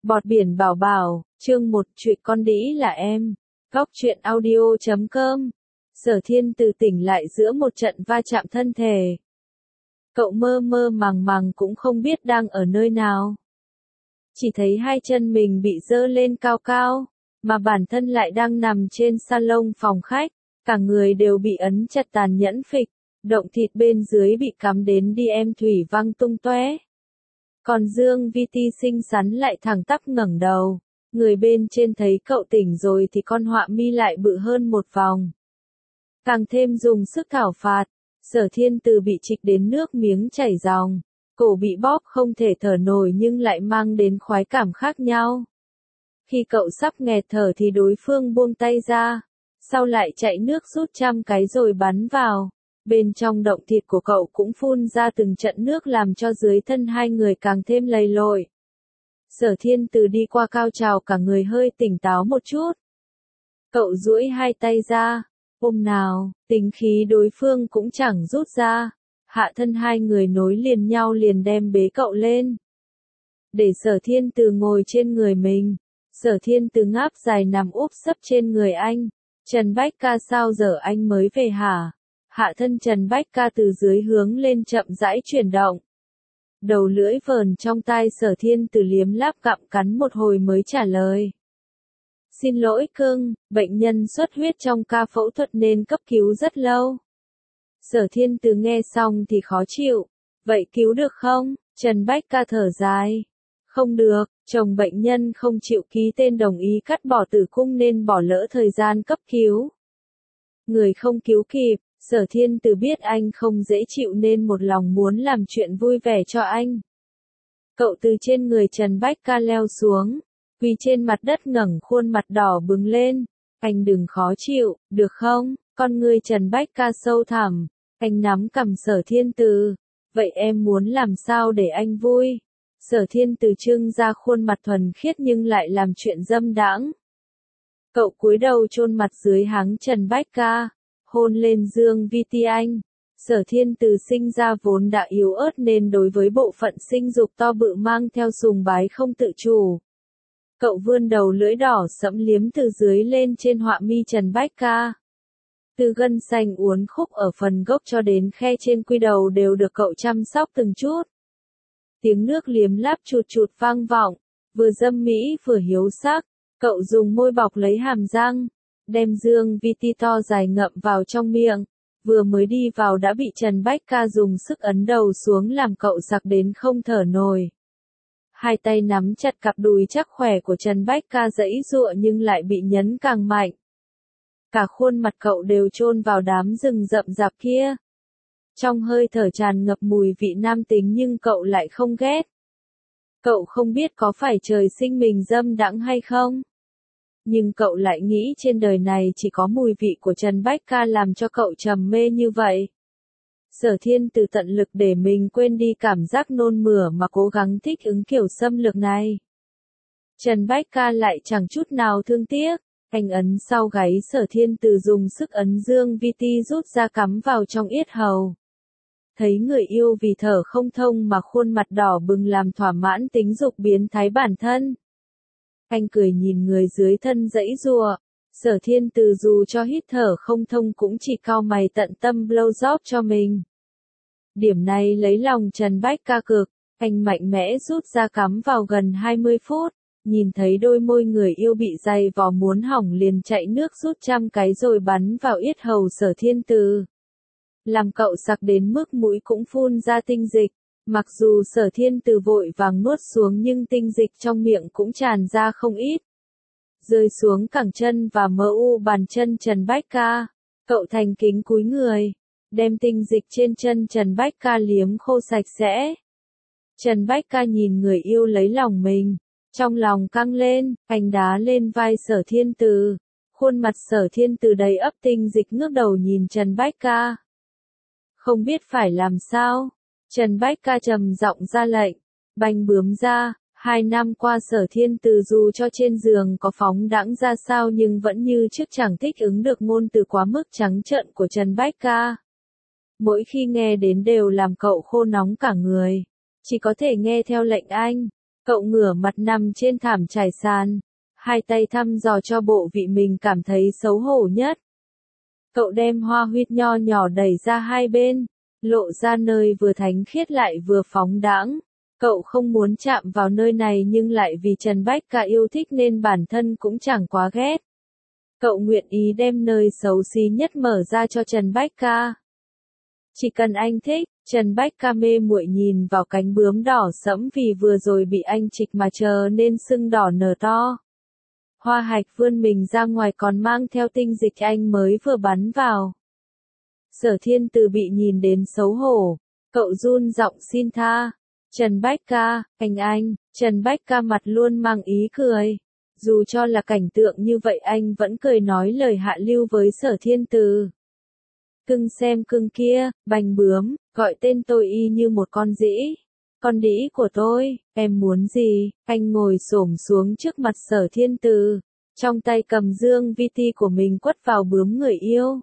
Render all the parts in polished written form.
Bọt biển bảo bảo, chương 1, chuyện con đĩ là em. Góc truyện audio.com. Sở Thiên Từ tỉnh lại giữa một trận va chạm thân thể. Cậu mơ mơ màng màng cũng không biết đang ở nơi nào. Chỉ thấy hai chân mình bị giơ lên cao cao, mà bản thân lại đang nằm trên salon phòng khách, cả người đều bị ấn chặt tàn nhẫn phịch, động thịt bên dưới bị cắm đến đi em thủy văng tung tóe. Còn Dương VT xinh xắn lại thẳng tắp ngẩng đầu, người bên trên thấy cậu tỉnh rồi thì con họa mi lại bự hơn một vòng. Càng thêm dùng sức thảo phạt, Sở Thiên Từ bị trịch đến nước miếng chảy ròng, cổ bị bóp không thể thở nổi nhưng lại mang đến khoái cảm khác nhau. Khi cậu sắp nghẹt thở thì đối phương buông tay ra, sau lại chạy nước rút 100 cái rồi bắn vào. Bên trong động thịt của cậu cũng phun ra từng trận nước làm cho dưới thân hai người càng thêm lầy lội. Sở Thiên Từ đi qua cao trào cả người hơi tỉnh táo một chút. Cậu duỗi hai tay ra, ôm nào, tính khí đối phương cũng chẳng rút ra. Hạ thân hai người nối liền nhau liền đem bế cậu lên. Để Sở Thiên Từ ngồi trên người mình, Sở Thiên Từ ngáp dài nằm úp sấp trên người anh. Trần Bách Ca sao giờ anh mới về hả? Hạ thân Trần Bách Ca từ dưới hướng lên chậm rãi chuyển động. Đầu lưỡi vờn trong tai Sở Thiên Từ liếm láp gặm cắn một hồi mới trả lời. Xin lỗi cưng, bệnh nhân xuất huyết trong ca phẫu thuật nên cấp cứu rất lâu. Sở Thiên Từ nghe xong thì khó chịu. Vậy cứu được không? Trần Bách Ca thở dài. Không được, chồng bệnh nhân không chịu ký tên đồng ý cắt bỏ tử cung nên bỏ lỡ thời gian cấp cứu. Người không cứu kịp. Sở Thiên Từ biết anh không dễ chịu nên một lòng muốn làm chuyện vui vẻ cho anh. Cậu từ trên người Trần Bách Ca leo xuống, quỳ trên mặt đất ngẩng khuôn mặt đỏ bừng lên. Anh đừng khó chịu, được không? Con người Trần Bách Ca sâu thẳm, anh nắm cằm Sở Thiên Từ. Vậy em muốn làm sao để anh vui? Sở Thiên Từ trưng ra khuôn mặt thuần khiết nhưng lại làm chuyện dâm đãng. Cậu cúi đầu chôn mặt dưới háng Trần Bách Ca. Hôn lên Dương VT anh. Sở Thiên Từ sinh ra vốn đã yếu ớt nên đối với bộ phận sinh dục to bự mang theo sùng bái không tự chủ. Cậu vươn đầu lưỡi đỏ sẫm liếm từ dưới lên trên họa mi Trần Bách Ca. Từ gân xanh uốn khúc ở phần gốc cho đến khe trên quy đầu đều được cậu chăm sóc từng chút. Tiếng nước liếm láp chụt chụt vang vọng, vừa dâm mỹ vừa hiếu sắc. Cậu dùng môi bọc lấy hàm răng, đem Dương VT to dài ngậm vào trong miệng, vừa mới đi vào đã bị Trần Bách Ca dùng sức ấn đầu xuống làm cậu sặc đến không thở nổi. Hai tay nắm chặt cặp đùi chắc khỏe của Trần Bách Ca giãy giụa nhưng lại bị nhấn càng mạnh. Cả khuôn mặt cậu đều chôn vào đám rừng rậm rạp kia. Trong hơi thở tràn ngập mùi vị nam tính nhưng cậu lại không ghét. Cậu không biết có phải trời sinh mình dâm đãng hay không? Nhưng cậu lại nghĩ trên đời này chỉ có mùi vị của Trần Bách Ca làm cho cậu trầm mê như vậy. Sở Thiên Từ tận lực để mình quên đi cảm giác nôn mửa mà cố gắng thích ứng kiểu xâm lược này. Trần Bách Ca lại chẳng chút nào thương tiếc, anh ấn sau gáy Sở Thiên Từ dùng sức ấn Dương VT rút ra cắm vào trong yết hầu. Thấy người yêu vì thở không thông mà khuôn mặt đỏ bừng làm thỏa mãn tính dục biến thái bản thân. Anh cười nhìn người dưới thân giãy giụa. Sở Thiên Từ dù cho hít thở không thông cũng chỉ cau mày tận tâm blow job cho mình. Điểm này lấy lòng Trần Bách Ca cực, anh mạnh mẽ rút ra cắm vào gần 20 phút, nhìn thấy đôi môi người yêu bị dày vò muốn hỏng liền chạy nước rút 100 cái rồi bắn vào yết hầu Sở Thiên Từ. Làm cậu sặc đến mức mũi cũng phun ra tinh dịch. Mặc dù Sở Thiên Từ vội vàng nuốt xuống nhưng tinh dịch trong miệng cũng tràn ra không ít. Rơi xuống cẳng chân và mu bàn chân Trần Bách Ca. Cậu thành kính cúi người, đem tinh dịch trên chân Trần Bách Ca liếm khô sạch sẽ. Trần Bách Ca nhìn người yêu lấy lòng mình, trong lòng căng lên, anh đá lên vai Sở Thiên Từ. Khuôn mặt Sở Thiên Từ đầy ắp tinh dịch ngước đầu nhìn Trần Bách Ca. Không biết phải làm sao. Trần Bách Ca trầm giọng ra lệnh, banh bướm ra. 2 năm qua Sở Thiên Từ dù cho trên giường có phóng đãng ra sao nhưng vẫn như trước chẳng thích ứng được ngôn từ quá mức trắng trợn của Trần Bách Ca. Mỗi khi nghe đến đều làm cậu khô nóng cả người, chỉ có thể nghe theo lệnh anh. Cậu ngửa mặt nằm trên thảm trải sàn, hai tay thăm dò cho bộ vị mình cảm thấy xấu hổ nhất. Cậu đem hoa huyết nho nhỏ đẩy ra hai bên, lộ ra nơi vừa thánh khiết lại vừa phóng đãng. Cậu không muốn chạm vào nơi này nhưng lại vì Trần Bách Ca yêu thích nên bản thân cũng chẳng quá ghét. Cậu nguyện ý đem nơi xấu xí nhất mở ra cho Trần Bách Ca. Chỉ cần anh thích, Trần Bách Ca mê muội nhìn vào cánh bướm đỏ sẫm vì vừa rồi bị anh trịch mà chờ nên sưng đỏ nở to. Hoa hạch vươn mình ra ngoài còn mang theo tinh dịch anh mới vừa bắn vào. Sở Thiên Từ bị nhìn đến xấu hổ, cậu run giọng xin tha. Trần Bách Ca, anh, Trần Bách Ca mặt luôn mang ý cười. Dù cho là cảnh tượng như vậy anh vẫn cười nói lời hạ lưu với Sở Thiên Từ. Cưng xem cưng kia, bành bướm, gọi tên tôi y như một con đĩ. Con đĩ của tôi, em muốn gì? Anh ngồi xổm xuống trước mặt Sở Thiên Từ, trong tay cầm dương vi ti của mình quất vào bướm người yêu.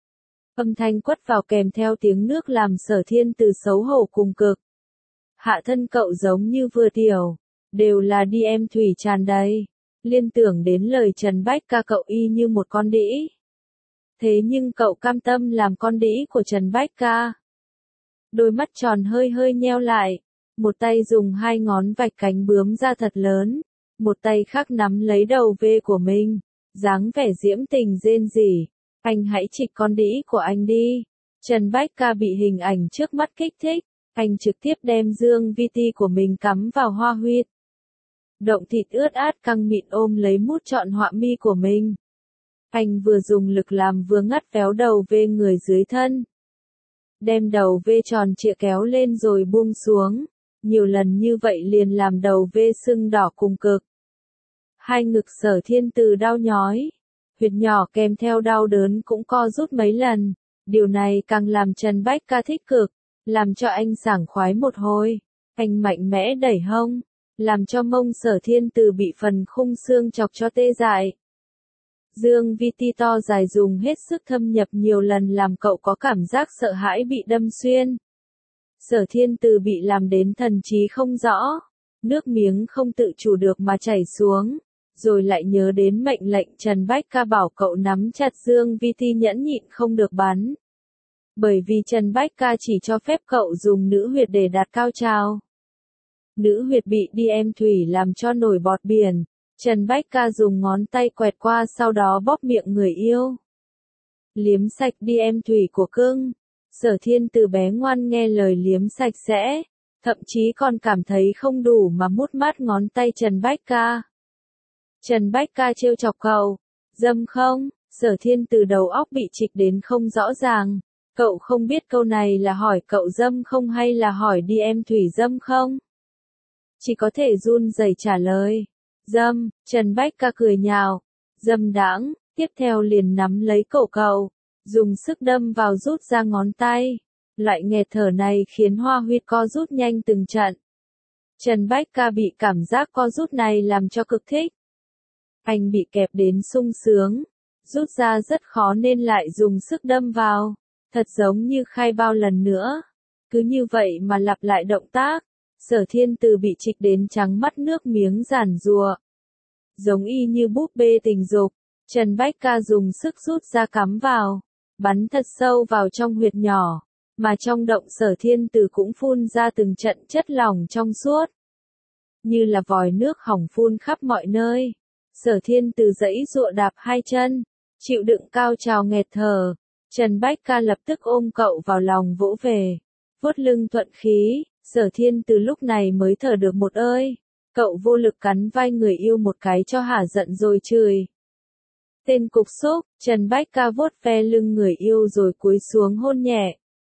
Âm thanh quất vào kèm theo tiếng nước làm Sở Thiên Từ xấu hổ cùng cực. Hạ thân cậu giống như vừa tiểu, đều là đi em thủy tràn đầy. Liên tưởng đến lời Trần Bách Ca cậu y như một con đĩ. Thế nhưng cậu cam tâm làm con đĩ của Trần Bách Ca. Đôi mắt tròn hơi hơi nheo lại, một tay dùng hai ngón vạch cánh bướm ra thật lớn, một tay khác nắm lấy đầu V của mình, dáng vẻ diễm tình rên rỉ. Anh hãy trịch con đĩ của anh đi. Trần Bách Ca bị hình ảnh trước mắt kích thích, anh trực tiếp đem dương vi ti của mình cắm vào hoa huyết. Động thịt ướt át căng mịn ôm lấy mút trọn họa mi của mình. Anh vừa dùng lực làm vừa ngắt véo đầu V người dưới thân. Đem đầu V tròn trịa kéo lên rồi buông xuống. Nhiều lần như vậy liền làm đầu V sưng đỏ cùng cực. Hai ngực Sở Thiên Từ đau nhói. Huyệt nhỏ kèm theo đau đớn cũng co rút mấy lần. Điều này càng làm Trần Bách Ca thích cực. Làm cho anh sảng khoái một hồi. Anh mạnh mẽ đẩy hông. Làm cho mông Sở Thiên Từ bị phần khung xương chọc cho tê dại. Dương vi ti to dài dùng hết sức thâm nhập nhiều lần làm cậu có cảm giác sợ hãi bị đâm xuyên. Sở Thiên Từ bị làm đến thần trí không rõ. Nước miếng không tự chủ được mà chảy xuống. Rồi lại nhớ đến mệnh lệnh Trần Bách Ca bảo cậu nắm chặt dương vi ti nhẫn nhịn không được bắn. Bởi vì Trần Bách Ca chỉ cho phép cậu dùng nữ huyệt để đạt cao trào. Nữ huyệt bị đi em thủy làm cho nổi bọt biển. Trần Bách Ca dùng ngón tay quẹt qua sau đó bóp miệng người yêu. Liếm sạch đi em thủy của cưng. Sở Thiên Từ bé ngoan nghe lời liếm sạch sẽ. Thậm chí còn cảm thấy không đủ mà mút mát ngón tay Trần Bách Ca. Trần Bách Ca trêu chọc cậu. Dâm không? Sở Thiên Từ đầu óc bị trịch đến không rõ ràng. Cậu không biết câu này là hỏi cậu dâm không hay là hỏi đi em thủy dâm không? Chỉ có thể run rẩy trả lời. Dâm, Trần Bách Ca cười nhạo. Dâm đãng, tiếp theo liền nắm lấy cổ cậu. Dùng sức đâm vào rút ra ngón tay. Loại nghẹt thở này khiến hoa huyết co rút nhanh từng trận. Trần Bách Ca bị cảm giác co rút này làm cho cực thích. Anh bị kẹp đến sung sướng. Rút ra rất khó nên lại dùng sức đâm vào. Thật giống như khai bao lần nữa. Cứ như vậy mà lặp lại động tác. Sở Thiên Từ bị trịch đến trắng mắt nước miếng giản giụa. Giống y như búp bê tình dục. Trần Bách Ca dùng sức rút ra cắm vào. Bắn thật sâu vào trong huyệt nhỏ. Mà trong động Sở Thiên Từ cũng phun ra từng trận chất lỏng trong suốt. Như là vòi nước hỏng phun khắp mọi nơi. Sở Thiên Từ giãy giụa đạp hai chân. Chịu đựng cao trào nghẹt thở. Trần Bách Ca lập tức ôm cậu vào lòng vỗ về. Vuốt lưng thuận khí. Sở Thiên Từ lúc này mới thở được một ơi. Cậu vô lực cắn vai người yêu một cái cho hả giận rồi chửi. Tên cục xúc, Trần Bách Ca vuốt ve lưng người yêu rồi cúi xuống hôn nhẹ.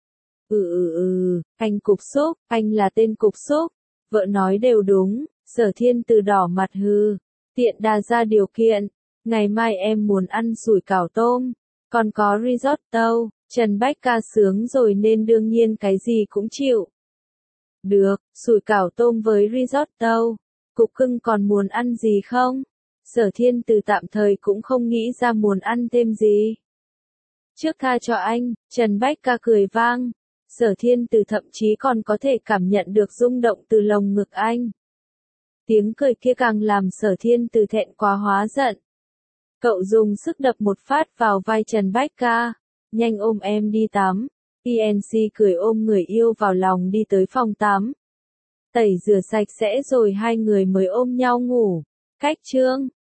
Anh cục xúc, anh là tên cục xúc. Vợ nói đều đúng. Sở Thiên Từ đỏ mặt hừ. Tiện đà ra điều kiện. Ngày mai em muốn ăn sủi cảo tôm. Còn có risotto. Trần Bách Ca sướng rồi nên đương nhiên cái gì cũng chịu. Được, sủi cảo tôm với risotto. Cục cưng còn muốn ăn gì không? Sở Thiên Từ tạm thời cũng không nghĩ ra muốn ăn thêm gì. Trước tha cho anh, Trần Bách Ca cười vang. Sở Thiên Từ thậm chí còn có thể cảm nhận được rung động từ lồng ngực anh. Tiếng cười kia càng làm Sở Thiên Từ thẹn quá hóa giận. Cậu dùng sức đập một phát vào vai Trần Bách Ca. Nhanh ôm em đi tắm. INC cười ôm người yêu vào lòng đi tới phòng tắm. Tẩy rửa sạch sẽ rồi hai người mới ôm nhau ngủ. Cách chương